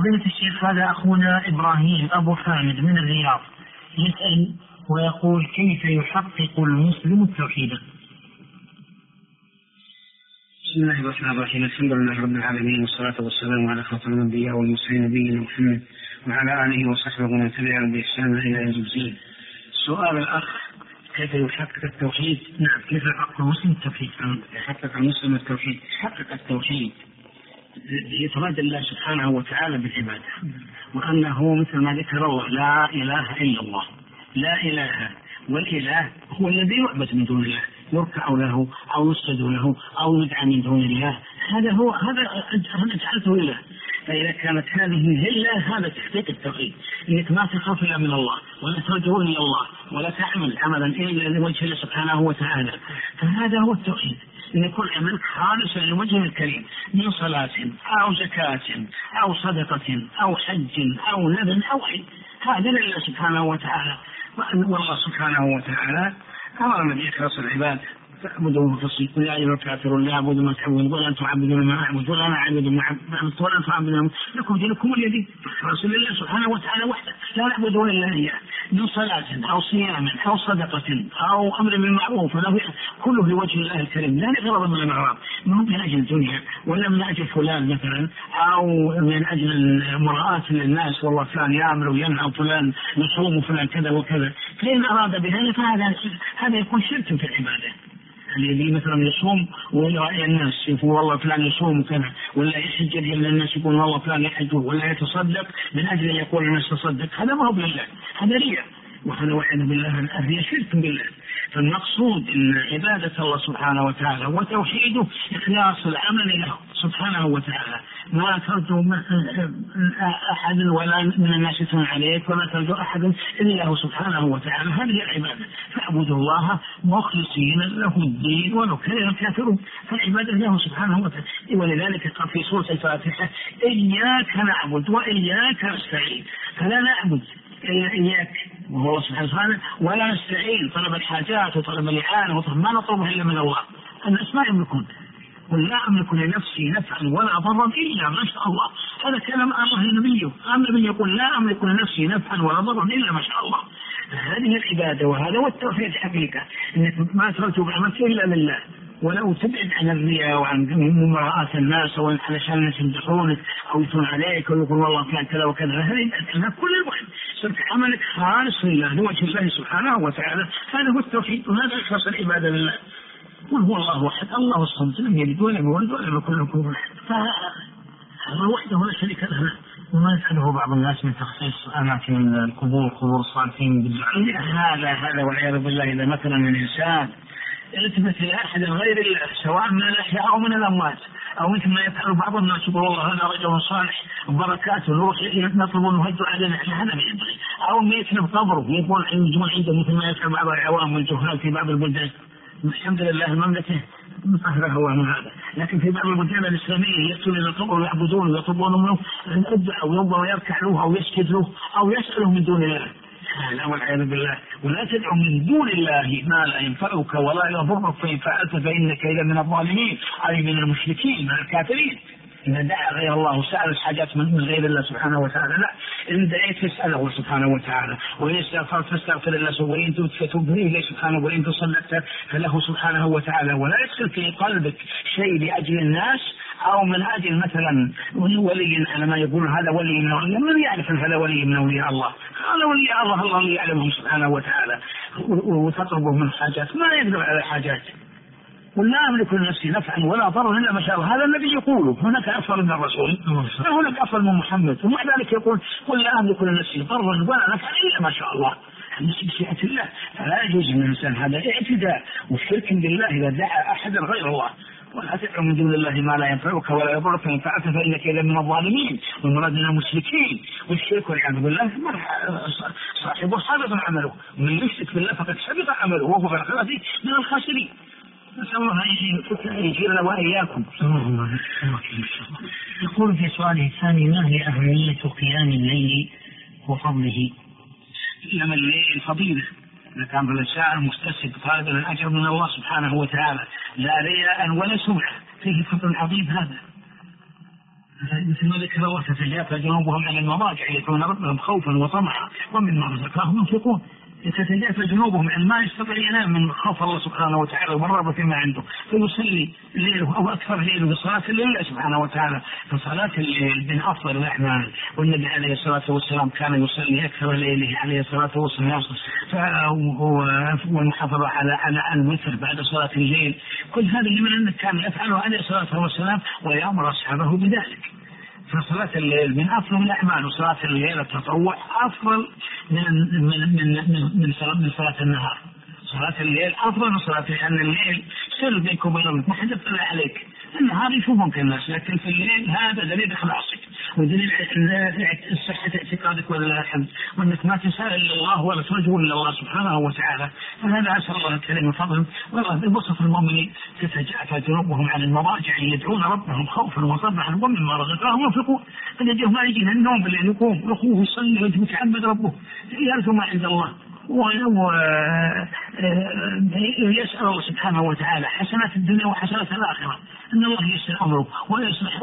فضيلة الشيخ، هذا أخونا إبراهيم أبو حامد من الرياض يسأل ويقول: كيف يحقق المسلم التوحيد؟ بسم الله الرحمن الرحيم. الحمد لله رب العالمين، والصلاة والسلام على خاتم الأنبياء والمرسلين نبينا محمد وعلى آله وصحبه ومن تبعهم بإحسان إلى يوم الدين. سؤال الأخ: كيف يحقق التوحيد؟ نعم، كيف يحقق المسلم التوحيد؟ يحقق المسلم التوحيد، يحقق التوحيد بإفراد الله سبحانه وتعالى بالعبادة، وأنه مثل ما ذكر الله: لا إله إلا الله. لا إله، والإله هو الذي يعبد من دون الله، يركع له أو يسجد له أو يدعى من دون الله، هذا أنا جعلته إله. فإذا كانت هذه الله، هذا تحقيق التوحيد، إنك ما تخاف إلا من الله، ولا ترجو إلا الله، ولا تعمل عملا إلا لوجه الله سبحانه وتعالى، فهذا هو التوحيد، إن يكون عملك خالصا لوجه الكريم، من صلاة أو زكاة أو صدقة أو حج أو نذر أو عيد، هذا لله سبحانه وتعالى. والله سبحانه وتعالى أمرنا بإخلاص العبادة: فاعبدوه مخلصين، قل يا أيها الكافرون لا أعبد ما تعبدون ولا أنتم تعبدون ما أعبد ولا أنا أعبد ما أعبد ولا أنتم تعبدون، لكم دينكم الذي. فاخلصوا لله سبحانه وتعالى وحده، لا نعبد إلا إياه، من صلاة أو صيام أو صدقة أو أمر بالمعروف، كله لوجه الله الكريم، لا لغرض من الأغراض، ما هو من أجل الدنيا ولا من أجل فلان مثلا، أو من أجل مراءة للناس، والله فلان يأمر وينهى فلان يصوم فلان كذا وكذا. فإن أراد بهذا فهذا يكون شرك في العبادة. الذي مثلا يصوم ويرى الناس يقول والله فلان يصوم وكذا، ولا يحج اجل الناس يقول والله فلان يحج، ولا يتصدق من اجل ان يقول الناس تصدق، هذا ما هو بالله، هذا رياء، وهذا والعياذ بالله الرياء شرك بالله. فالمقصود ان عباده الله سبحانه وتعالى وتوحيده اخلاص العمل له سبحانه وتعالى، ما ترجو احد ولا من الناس يثنون عليك، ولا ترجو احد الا هو سبحانه وتعالى، هذه العباده. فاعبدوا الله مخلصين له الدين ولو كره الكافرون، فالعباده له سبحانه وتعالى. ولذلك قال في سوره الفاتحه: اياك نعبد واياك نستعين، فلا نعبد الا اياك وهو سبحانه وتعالى، ولا نستعين طلب الحاجات وطلب الاعانه ما نطلبها الا من الله. الناس ما يملكون، قل لا أملك لنفسي نفعا ولا ضرا إلا ما شاء الله، هذا كلام الله النبي. النبي يقول: لا أملك لنفسي نفعا ولا ضرا إلا ما شاء الله. هذه العبادة وهذا هو التوحيد حقيقة، إنك ما ترجو بعملك إلا لله، ولو تبعد عن الرياء وعن مراءة الناس علشان الناس يمدحونك أو يثنون عليك ويقول والله فلان كذا وكذا، هذه كل الوحد صرت عملك خالص لله لوجه الله سبحانه وتعالى، هذا هو التوحيد، وهذا إخلاص العبادة لله. قل هو الله أحد الله الصمد لم يلد ولم يولد ولم يكن له كفوا أحد، فهو وحده لا شريك له. وما يفعله بعض الناس من تخصيص أماكن القبور قبور الصالحين بالدعاء، هذا والعياذ بالله. إذا مثلا من إنسان التفت إلى أحد غير الله، سواء من الأحياء أو من الأموات، أو مثل ما يفعل بعض الناس يقول والله هذا رجل صالح بركاته نروح نطلب ونهدوا علينا، هذا ما ينبغي. أو ميت بقبره يقول عنده مثل ما يفعل بعض العوام والجهال في بعض البلدان. الحمد لله المملكة مطهرة هو من هذا، لكن في بعض البلدان الإسلامية يأتون إلى القبر ويعبدون ويطلبون منه الدعاء وينظر ويركع له أو يسجد له أو يسأله من دون الله، هذا والعياذ بالله. ولا تدعو من دون الله ما لا ينفعك ولا يضرك، فإن فعلت فإنك إذا من الظالمين، أي من المشركين من الكافرين. إذا دعا غير الله وسأل الحاجات من غير الله سبحانه وتعالى، لا، إن دعيت فاسأله سبحانه وتعالى، وإن استغفرت فاستغفر الله، وإن تبت فتوب إليه سبحانه، وإن تصدقت فله سبحانه وتعالى. ولا يدخل في قلبك شيء لأجل الناس أو من أجل مثلا ولي، على ما يقول هذا ولي من أولياء، من يعرف هذا ولي من أولياء الله؟ هذا ولي الله، الله اللي يعلمه سبحانه وتعالى، وتطلبه من حاجات ما يقدر على الحاجات. قل لا أملك لنفسي نفعا ولا ضرا إلا ما شاء الله، هذا النبي يقوله. هناك أفضل من الرسول، هناك أفضل من محمد، ومع ذلك يقول قل لا أملك لنفسي ضرا ولا نفعا إلا ما شاء الله، بشيئة الله. فلا يجوز من الإنسان هذا اعتداء وشرك بالله إذا دعا أحدا غير الله. ولا تدعو من دون الله ما لا ينفعك ولا يضرك، فإن فعلت فإنك إذا من الظالمين، والمراد من المشركين. والشرك والعياذ بالله صاحبه حبط عمله، ومن يشرك بالله فقد حبط عمله وهو في الآخرة من الخاسرين. نسأل الله أن يجيرنا وإياكم. يقول في سؤاله الثاني: ما هي أهمية قيام الليل وفضله؟ قيام الليل فضيلة، إذا كان بالإنسان مستسد طالب الأجر من الله سبحانه وتعالى، لا رياء ولا سمعة، فيه فضل عظيم. مثل ما ذكر الله تتجافى جنوبهم عن المضاجع يدعون ربهم خوفا وطمعا ومما رزقناهم ينفقون. تتجافى جنوبهم عن ما يستطيع ينام من خوف الله سبحانه وتعالى والرغبة فيما عنده، فيصلي ليله أو أكثر ليله بصلاة الليل سبحانه وتعالى. فصلاة الليل من أفضل الأعمال، والنبي عليه الصلاة والسلام كان يصلي أكثر ليله عليه الصلاة والسلام، والمحافظة على الوتر بعد صلاة الليل. كل هذا من أنه كان يفعله عليه الصلاة والسلام ويأمر أصحابه بذلك. فصلاة الليل من أفضل الأعمال، وصلاة الليل التطوع أفضل من صلاة النهار. صلاة الليل أفضل من صلاة، لأن الليل سر بينك وبين ربك، ما حد يطلع عليك. النهار يشوفونك الناس، لكن في الليل هذا دليل إخلاصك ودليل صحة اعتقادك ولله الحمد، وأنك ما تسأل إلا الله ولا ترجو إلا الله سبحانه وتعالى. فهذا أسأل الله الكريم فضل. والله بوصف المؤمنين تتجافى جنوبهم عن المضاجع يدعون ربهم خوفا وطمعا ومما رزقناهم ينفقون. فالذي ما يجي النوم بالليل يقوم يخوف يصلي ويتعبد ربه يرجو ما عند الله ويسأل الله سبحانه وتعالى حسنات الدنيا وحسنات الآخرة، أن الله يسر أمره ويصلح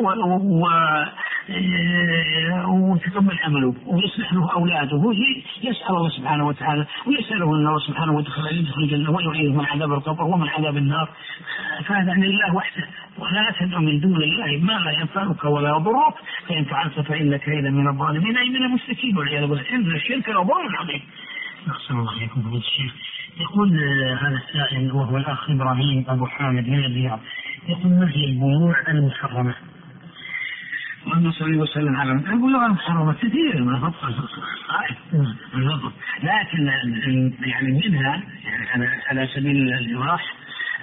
ويتقبل عمله ويصلح له أولاده. يسأل الله سبحانه وتعالى ويسأله أن الله سبحانه وتعالى يدخل الجنة ويعيذه من عذاب القبر ومن عذاب النار. فهذا عن الله وحده، ولا تدع من دون الله ما لا ينفعك ولا يضرك، فإن فعلت فإنك إذا من الظالمين أي من المشركين والعياذ بالله. إن الشرك لظلم عظيم. أحسن الله إليكم فضيلة الشيخ. يقول هذا السائل وهو الأخ إبراهيم أبو حامد من الرياض، يقول ما هي البيوع المحرمة؟ اللهم صل وسلم على البيوع المحرمة كثير ما فضل، لكن يعني منها يعني على سبيل الإيضاح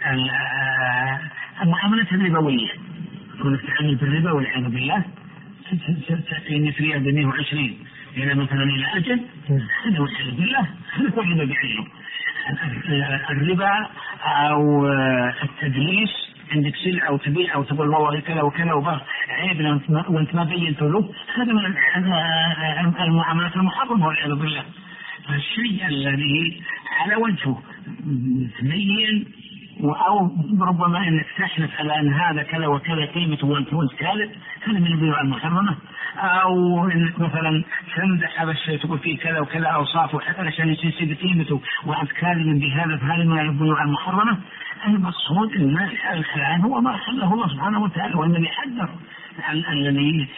المعاملات الربوية، كونك تعامل بالربا والعياذ بالله. تأتيني في ريال 120 إلى مثلا إلى أجل، هذا والعياذ بالله هذا كل ما بعينه. الربا أو التدليس، عندك سلعة أو تبيع أو تقول والله كذا وكذا وبر عيب وأنت ما بينت له، هذا من المعاملات المحرمة والعياذ بالله. فالشيء الذي على وجهه تبين أو ربما أنك تحلف على أن هذا كذا وكذا قيمته وأنت كاذب، هذا من البيوع المحرمة. أو أنك مثلا تمدح هذا الشيء تقول فيه كذا وكذا أوصافه حتى عشان يصير قيمته وأنت كاذب بهذا، فهذا من البيوع المحرمة. المقصود أن الحلال هو ما أحله الله سبحانه وتعالى، والنبي حذر عن الذي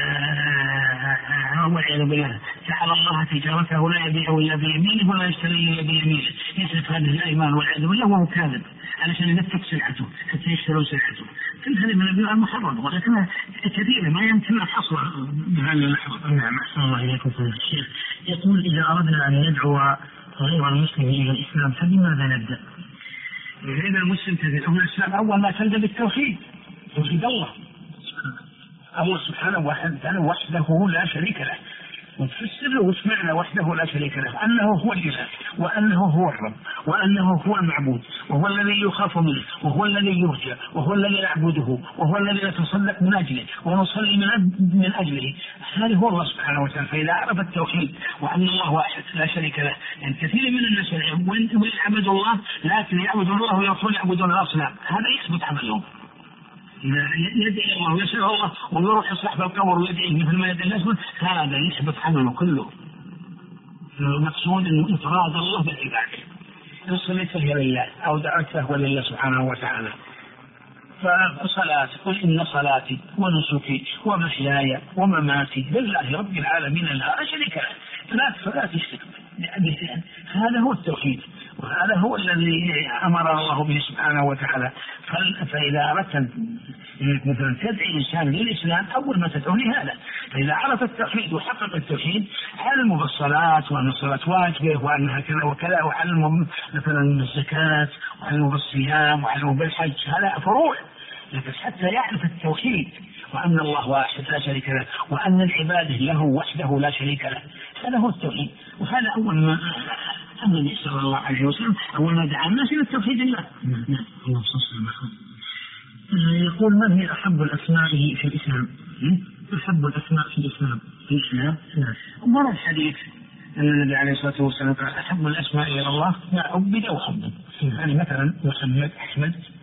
والعياذ بالله جعل الله تجارته لا يبيع إلا بيمينه ولا يشتري إلا بيمينه، يصرف هذه الأيمان والعياذ بالله وهو كاذب علشان ينفق سلعته حتى يشتروا سلعته. كل هذه من البيوع المحرمة، ولكنها كثيرة ما يمكن حصرها بهذا اللحظة. نعم أحسن الله إليكم فضيلة الشيخ. يقول إذا أردنا أن ندعو غير المسلم إلى الإسلام فبماذا نبدأ؟ غير المسلم تدعو الإسلام أول ما تبدأ بالتوحيد، توحيد الله. الله سبحانه وحده لا شريك له، وتفسر وش معنى وحده لا شريك له؟ أنه هو الإله، وأنه هو الرب، وأنه هو المعبود، وهو الذي يخاف منه، وهو الذي يرجى، وهو الذي نعبده، وهو الذي نتصدق من أجله ونصلي من أجله. هذا هو الله سبحانه وتعالى. فإذا عرف التوحيد وأن الله واحد لا شريك له، يعني كثير من الناس يعبدوا الله لكن يعبدون الله ويرسلون يعبدون الأصنام، هذا يثبت عملهم. يدعي الله ويسأل الله ويروح صاحب القبر ويدعي مثل ما يدعي الناس، هذا يثبت عمله كله. المقصود أنه إفراد الله بالعبادة، إن صليت فهي لله أو دعوت فهو لله سبحانه وتعالى. فصلاة قل إن صلاتي ونسكي ومحياي ومماتي لله رب العالمين لا شريك له، فلا تشرك به. هذا هو التوحيد، وهذا هو الذي أمر الله به سبحانه وتعالى. فإذا أردت مثلا تدعي الإنسان للإسلام أول ما تدعوني هذا. فإذا عرف التوحيد وحقق التوحيد علموا بالصلاة وأن الصلاة واجبة وأنها كذا وكذا، وعلموا مثلا الزكاة وعلموا بالصيام وعلموا بالحج، هذا فروع. لكن حتى يعرف التوحيد وأن الله واحد لا شريك له، وأن العبادة له وحده لا شريك له، هذا هو التوحيد. وهذا أول ما النبي صلى الله عليه وسلم أول ما دعا الناس إلى التوحيد الله. الله يقول ما هي أحب الأسماء في الإسلام؟ أحب الأسماء في الإسلام. في الإسلام؟ مر الحديث أن النبي عليه الصلاة والسلام قال أحب الأسماء إلى الله ما عبد أو حمد. يعني مثلا محمد، أحمد،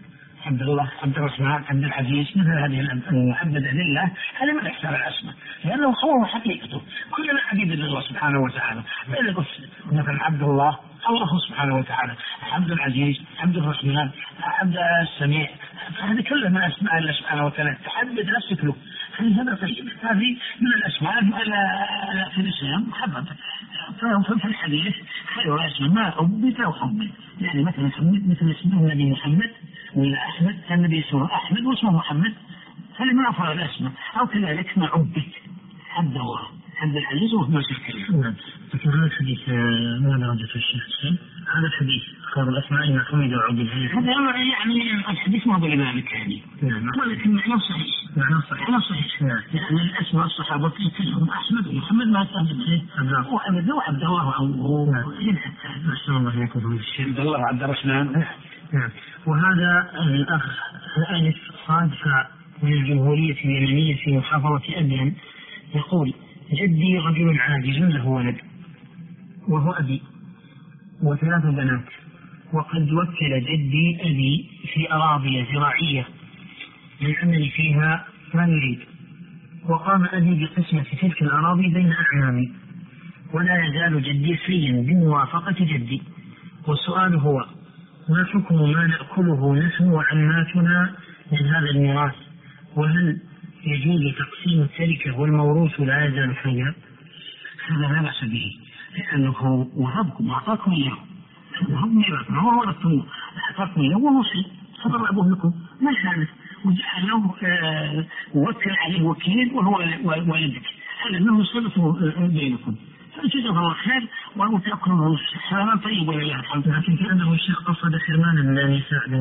عبد الله، عبد الرحمن، عبد العزيز، مثل هذه المحددة لله، هذا من أكثر الأسماء، لأنه هو حقيقته كلنا عبيد لله سبحانه وتعالى. فإذا قلت مثلا عبد الله سبحانه وتعالى، عبد العزيز، عبد الرحمن، عبد السميع، هذه كلها من أسماء الله سبحانه وتعالى، تحدد نفسك له. هذا طيب، هذه من الأسماء في الإسلام محبب. في الحديث خير الأسماء ما عبد أو حمد، يعني مثل اسم النبي محمد ولا أحمد، النبي اسمه أحمد واسمه محمد، هذا من أفضل الأسماء. أو كذلك ما عبد عبد الله، عبد العزيز وهو نفس الكلام. لكن هذا الحديث ما درجة الشيخ؟ هذا الحديث خير الأسماء ما حمد وعبد العزيز، هذا يعني الحديث ما بذلك يعني، ولكن معناه صحيح، معناه صحيح. يعني الأسماء الصحابة كلهم أحمد ومحمد ما تأمل وعبد وعبد الله أو أحسن الله إليكم الشيخ عبد الله وعبد الرحمن. وهذا الأخ الآنف صادفة من الجمهورية اليمنية في محافظة أديان، يقول: جدي رجل عاجز له ولد وهو أبي وثلاث بنات، وقد وكل جدي أبي في أراضي زراعية للعمل فيها ما يريد، وقام أبي بقسمة تلك الأراضي بين أعمامي، ولا يزال جدي سيا بموافقة جدي. والسؤال هو: ما حكم ما نأكله نحن وعماتنا من هذا الميراث؟ وهل يجوز تقسيم التركة والموروث لا يزال حيا؟ هذا لا بأس به، لأنه وهبكم وأعطاكم إياه، وهب ميراث ما هو ورثتم، أعطاكم إياه وهو شيء فضل أبوه لكم ما كانت، وجعله ووكل عليه وكيل وهو والدك، هذا أنه يصرفه بينكم، فجزاه الله خير وتأكلوا حلالا طيب ولله الحمد. لكن كأنه الشيخ قصد حرمان النساء،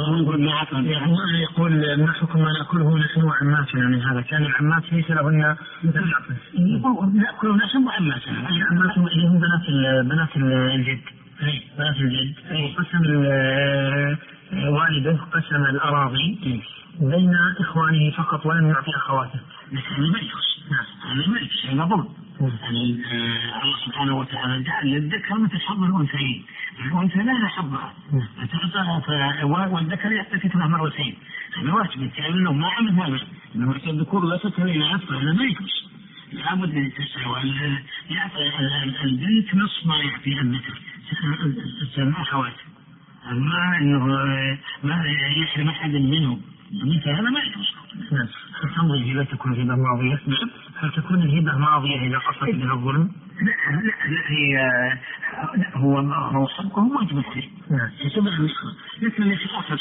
يقول: ما حكم ما نأكله نحن وعماتنا من هذا؟ كان العمات ليس لهن نأكل نحن وعماتنا، عماتهم اللي هم بنات الجد، بنات الجد. قسم والده قسم الأراضي بين إخوانه فقط ولم يعطي أخواته. هذا ما يخص، هذا ظلم. يعني الله سبحانه وتعالى جعل للذكر مثل حظ الأنثيين، الأنثى لا حظها والذكر يعطيك له مرتين، هذا واجب. كأنه ما عمل هذا، إنه الذكور لا تكرين عفوا، هذا ما يخص. لابد أن تسعى يعطي البنت نصف ما يعطي الذكر، تسمى أخوات، أما إنه ما يحرم أحد منهم، مثل هذا ما يخص. هل تنظر الهبة تكون هبة ماضية؟ هل تكون الهبة ماضية إذا قصدت بها الظلم؟ لا هي هو حقه واجب عليه، لكن الذي أخذ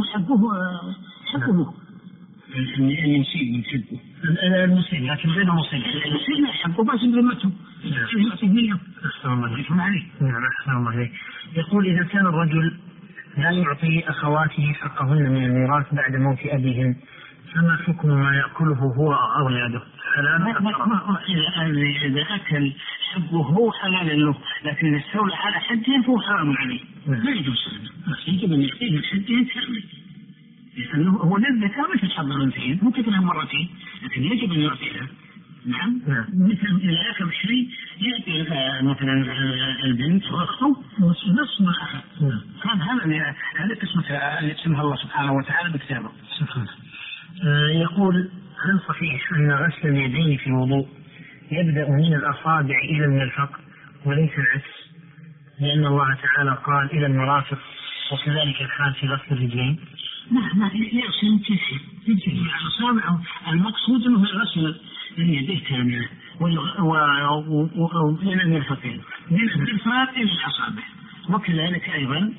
حقه المسيء من حقه المسيء، لكن غير المسيء حقه بس بذمته يعطي منه. أحسن الله عليك. نعم أحسن الله عليك. يقول: إذا كان الرجل لا يعطي أخواته حقهن من الميراث بعد موت أبيهم، فما حكم ما يأكله هو أو أولاده؟ إذا أكل حقه هو حلال له، لكن إذا استولى على حدهم فهو حرام عليه، لا يجوز هذا. يجب أن يعطيه من حدهم كامل، لأنه هو للذكر مثل حظ الأنثيين، ممكن تكون مرتين، لكن يجب أن يعطيها. نعم. مثل إذا أكل شيء يأتي مثلا البنت وأخته نصف ما أخذ. هذا قسمة اللي اسمها الله سبحانه وتعالى بكتابه. يقول: هل صحيح أن غسل اليدين في الوضوء يبدأ من الأصابع إلى المرفق وليس العكس، لأن الله تعالى قال إلى المرافق، وكذلك الحال في غسل الرجلين؟ ما يغسل تمشي على الأصابع، المقصود أنه غسل اليدين كاملة وإلى المرفقين، من الإرفاق إلى الأصابع، وكذلك أيضا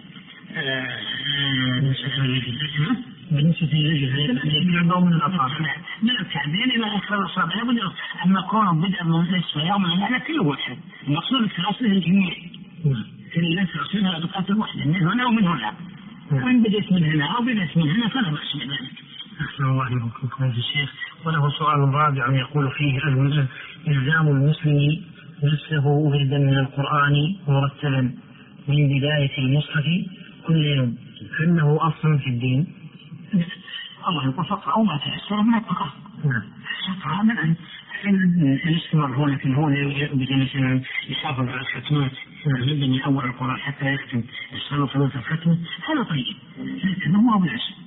بالنسبة للرجل من الكعبين إلى آخر الأصابع. أما كونه بدء من نصف يوم على كل واحد، المقصود في غسله الجميع، كل الناس غسلها بقات الوحدة من هنا ومن هنا، وإن بدأت من هنا أو بدأت من هنا فلا بأس بذلك. أحسن الله إليكم يا شيخ. وله سؤال رابع يقول فيه: إلزام المسلم نفسه وردا من القرآن مرتبا من بداية المصحف كل يوم، فإنه أصل في الدين؟ الله يقول: فقرأوا ما تيسر من القرآن. هذا الاستمرار هو، لكن هو مثلا يحافظ على الختمات يبدأ من أول القرآن حتى يختم، يصلوا ثلاثة ختم، هذا طيب، لكن هو بالعسل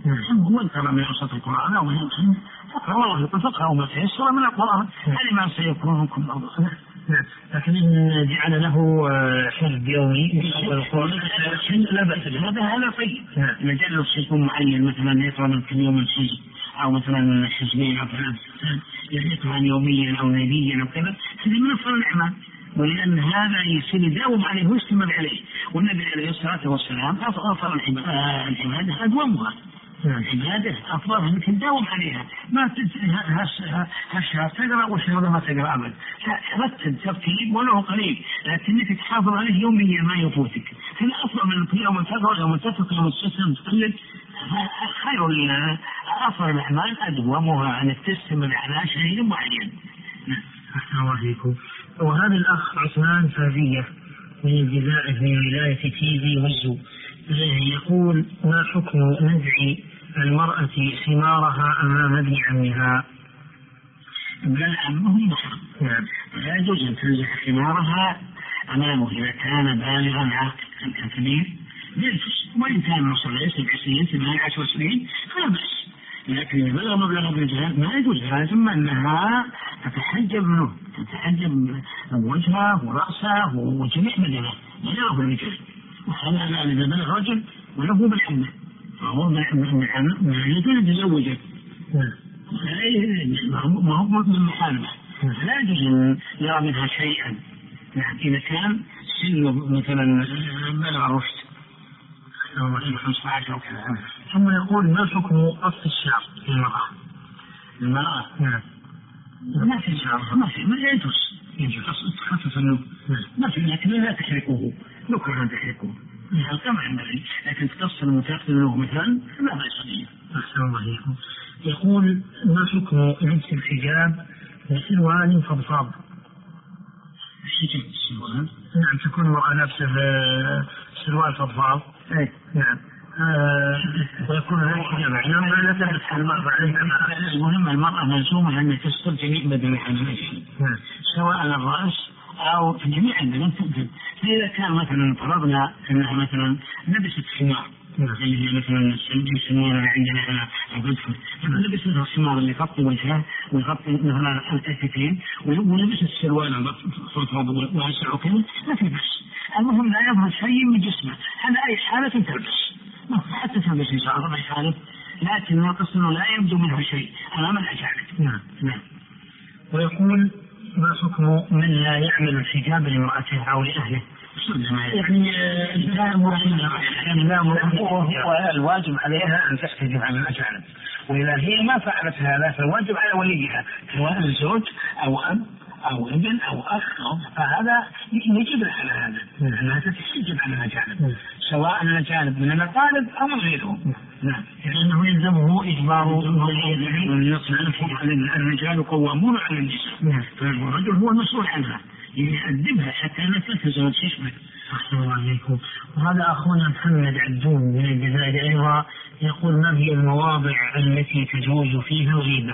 ومن ترى من أوسط القرآن أو من فقرأ والله يقول فقرأوا ما تيسر من القرآن هذه ما سيكون منكم موضوع. لكن إن جعل له حزب يومي لا بأس هذا طيب. مجال شيء معين مثلا يقرأ من كل يوم حزب أو مثلا حزبين أو ثلاث يقرأ يوميا أو ليليا أو كذا هذه من أفضل الأعمال ولأن هذا يصير يداوم عليه ويستمر عليه والنبي عليه الصلاة والسلام أفضل العبادة أدومها العبادة أفضل أنك تداوم عليها ما هالشهر تقرأ والشهر ما تقرأ أبدا رتب ترتيب ولو قليل لكنك تحافظ عليه يوميا ما يفوتك هذا أفضل من كل يوم تقرأ يوم تترك يوم تستسلم تقلد خير لنا أفضل الأعمال أدومها أنك تستمر على شيء معين. أحسن الله إليكم. وهذا الأخ عثمان فازية من الجزائر من ولاية تيزي وزو يقول ما حكم نزع المرأة ثمارها أمام ابن عمها؟ ابن عمه محرم لا يجوز أن تنزع ثمارها أمامه إذا كان بالغا عاقلا كان كبير يجوز وإن كان مصر 7 سنين 18 سنين فلا بأس لكن إذا بلغ مبلغ الرجال ما يجوز لازم أنها تتحجب منه تتحجب وجهه ورأسه وجميع بدنه بلغه الرجال وهذا إذا بلغ رجل وله بالحمة فهو بالحمة ما يجوز يتزوجه ما هو من محارمة لا يجوز أن يرى منها شيئا إذا كان سنه مثلا بلغ الرشد أو 15 أو كذا. ثم يقول ما حكم قص الشعر المرأة ما في شعر ما يجوز تخفف النوم ما في لكن لا تحرقه نكره أن تحرقه كما ينبغي لكن تقص المتأخر له مثلا لا بأس به. أحسن الله إليكم. يقول ما حكم لبس الحجاب بسروال فضفاض؟ السروال نعم تكون المرأة لابسة سروال فضفاض نعم ويكون هذا حجاب لا تلبس المرأة المهم المرأة ملزومة أن تستر جميع بدنها سواء الرأس أو جميع البدن تقدر. فإذا كان مثلا فرضنا أنها مثلا لبست خمار اللي هي مثلا يسمونها عندنا الغدفة لبست الخمار اللي يغطي وجهها ويغطي مثلا الكتفين ولبست السروال فضفاض واسع وكذا ما في بس المهم لا يظهر شيء من جسمه هذا أي حالة تلبس حتى تلبس إن شاء الله أي حالة لكن ناقص أنه لا يبدو منها شيء أمام الأجانب. نعم. ويقول ما حكم من لا يعمل الحجاب لامرأته أو لأهله؟ يعني الواجب عليها أن تحتجب عن الأجانب وإذا هي ما فعلت هذا فالواجب على وليها سواء الزوج أو أب أو ابن أو أخ فهذا يجب على هذا أنها تتحجب عن الأجانب سواء الأجانب من الأقارب أو من غيرهم. نعم لأنه يلزمه إجبار الرجال قوامون على النساء فالرجل هو المسؤول عنها يؤدبها حتى لا تتزوج شيء. أحسن الله عليكم. وهذا أخونا محمد عدون من الجزائر أيضا يقول ما هي المواضع التي تجوز فيها الغيبة؟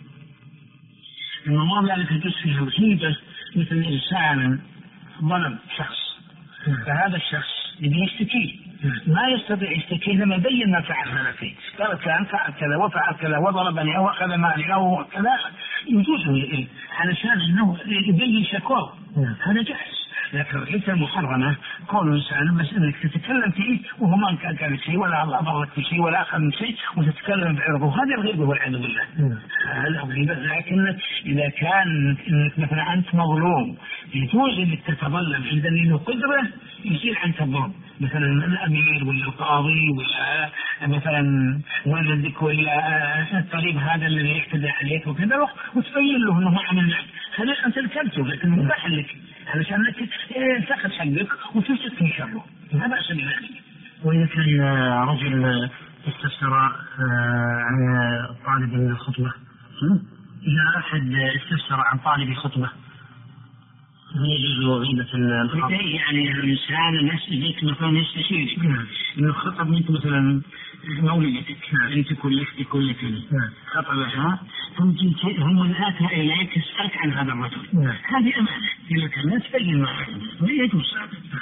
المواضع التي تجوز فيها الغيبة مثل إنسان ظلم شخص فهذا الشخص يشتكيه ما يستطيع يشتكيه لما يبين ما فعل هذا فيه قال كان فعل كذا وفعل كذا وضربني أو أخذ مالي أو كذا يجوز علشان أنه يبين شكواه هذا جائز. لكن ليس محرمة كون إنسان بس إنك تتكلم فيه وهو ما كان شيء ولا أضرك في شيء ولا أخذ من شيء وتتكلم بعرضه هذا الغيبة والعياذ بالله هذا الغيبة. لكن إذا كان إنك مثلا أنت مظلوم يجوز إنك تتظلم عند له قدرة يزيل عنك الظلم مثلا الأمير ولا القاضي ولا مثلا والدك ولا الطبيب هذا الذي يعتدى عليك وكذا وتبين له أنه ما عمل معك هذا أنت الكلته لكن مباح لك علشان لك تأخذ حقك وتمسك من شره لا بأس بذلك. وإذا كان رجل استفسر عن طالب الخطبة إذا أحد استفسر عن طالب خطبة يجوز غيبة الخطبة يعني الإنسان الناس يجيك مثلا يستشيرك إن الخطب منك مثلا مولدتك أنت كل خطبها ثم هم آتها إليك تسألك عن هذا الرجل هذه أمانة إذا كان لا تبين معه لا يجوز.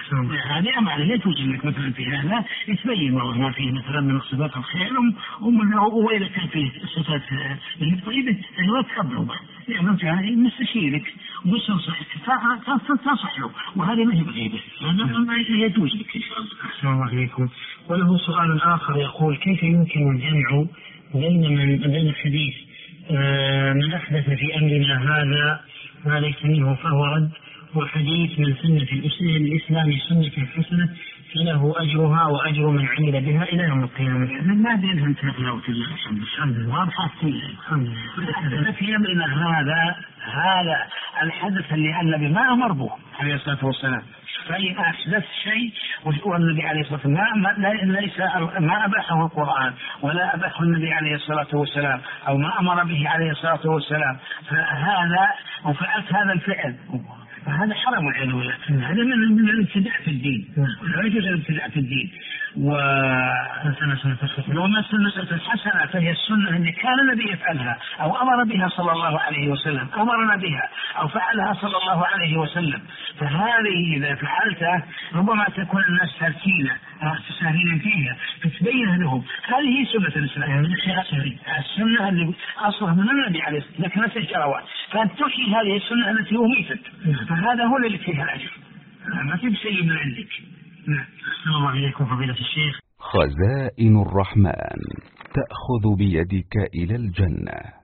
هذه أمانة لا توجد لك مثلا في هذا تبين والله ما فيه مثلا من صفات الخير وإذا كان فيه صفات طيبة لا تقبله يعني أنت مستشيرك وصحك فتصح له وهذه ما هي بغيبة هذا ما يجوز لك إن شاء الله. أحسن الله عليكم. وله سؤال آخر يقول كيف يمكن الجمع بين الحديث من أحدث في أمرنا هذا ما ليس منه فهو رد وحديث من سنة الإسلام سنة حسنة فله أجرها وأجر من عمل بها إلى يوم القيامة. ما بينهم تلاوة الله الحمد لله واضحة كلها. في أمرنا هذا الحدث اللي النبي ما أمر به عليه الصلاة والسلام. فإن أحدث شيء والنبي عليه الصلاة والسلام ليس ما أباحه القرآن ولا أباحه النبي عليه الصلاة والسلام أو ما أمر به عليه الصلاة والسلام فهذا وفعلت هذا الفعل فهذا حرام والعياذ بالله. هذا من الابتداع في الدين لا يجوز الابتداع في الدين. وما سنة الحسنة فهي السنة التي كان النبي يفعلها أو أمر بها صلى الله عليه وسلم أمرنا بها أو فعلها صلى الله عليه وسلم. فهذه إذا فعلتها ربما تكون الناس تساهلين فيها فتبين لهم هذه هي سنة الإسلام السنة اللي أصلها من النبي عليه الصلاة والسلام لكن الشهوات فأنت تحيي هذه السنة التي أميتت فهذا هو اللي فيها الأجر ما في شيء من عندك. أحسن الله إليكم فضيلة الشيخ. خزائن الرحمن تأخذ بيدك إلى الجنة.